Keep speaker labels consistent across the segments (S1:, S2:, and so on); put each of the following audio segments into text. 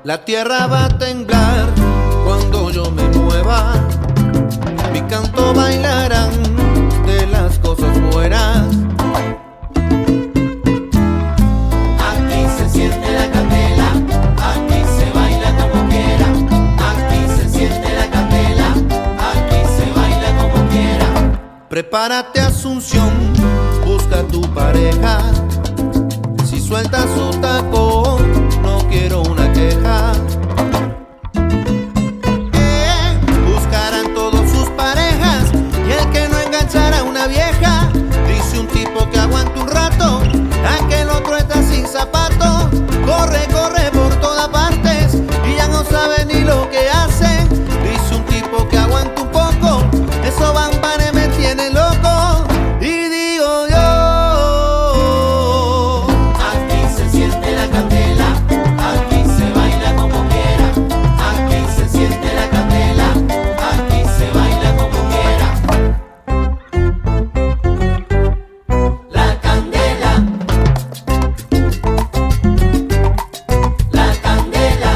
S1: La tierra va a temblar cuando yo me mueva. Mi canto bailarán de las cosas buenas.
S2: Aquí se siente la candela, aquí se baila como quiera. Aquí se siente la candela, aquí se baila como quiera.
S1: Prepárate, Asunción, busca tu pareja. Si suelta su tacón, no quiero una queja. Buscarán todos sus parejas y el que no enganchara a una vieja, dice un tipo que aguanta un rato, aquel otro está sin zapatos. Corre, corre por todas partes y ya no sabe ni lo que hace. Dice un tipo que aguanta un poco, esos bambanes me tienen loco. Y digo yo,
S2: aquí se siente la candela, aquí se baila como quiera. Aquí se siente la candela, aquí se baila como quiera. La candela, la candela,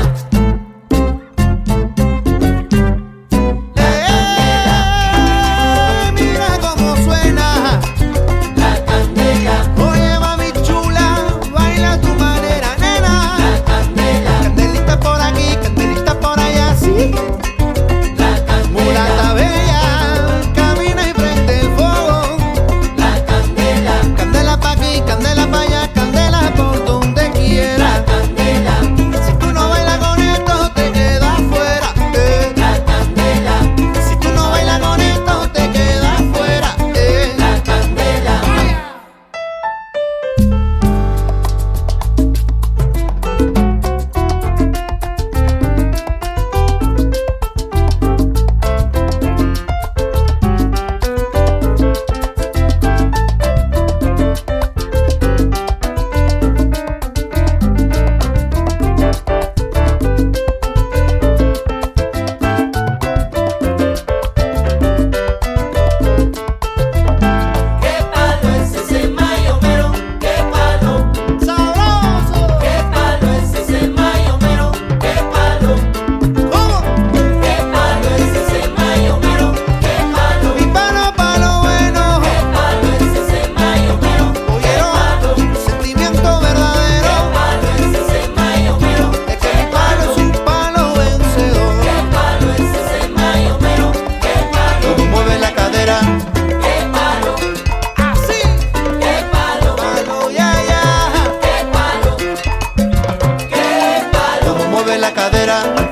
S1: mira cómo suena.
S2: la candela,
S1: Oye, mami chula, baila a tu manera, nena.
S2: la candela,
S1: Candelita por aquí, candelita por allá, sí.
S2: la
S1: Mulata
S2: candela,
S1: bella, camina y prende el fuego.
S2: la candela,
S1: Candela pa' aquí, candela pa' allá, candela por donde quiera.
S2: la candela,
S1: Si tú no bailas con esto, te quedas fuera.
S2: la candela,
S1: Si tú no bailas con esto, te quedas fuera.
S2: la candela. Qué palo es ese mayomero, qué palo.
S1: ¡Sabroso!
S2: Qué palo es ese mayomero, qué palo.
S1: ¿Cómo?
S2: Qué palo es ese mayomero, qué palo.
S1: Mi palo, palo bueno.
S2: Qué palo es ese mayomero, qué
S1: Oyeron,
S2: palo.
S1: sentimiento
S2: Qué
S1: verdadero.
S2: palo es ese mayomero,
S1: Es que mi palo es un palo vencedor.
S2: qué palo es ese mayomero, qué palo.
S1: Como mueve la cadera,
S2: Qué palo,
S1: así.
S2: qué palo,
S1: Palo, ya, ya.
S2: qué palo, qué palo.
S1: Como mueve la cadera.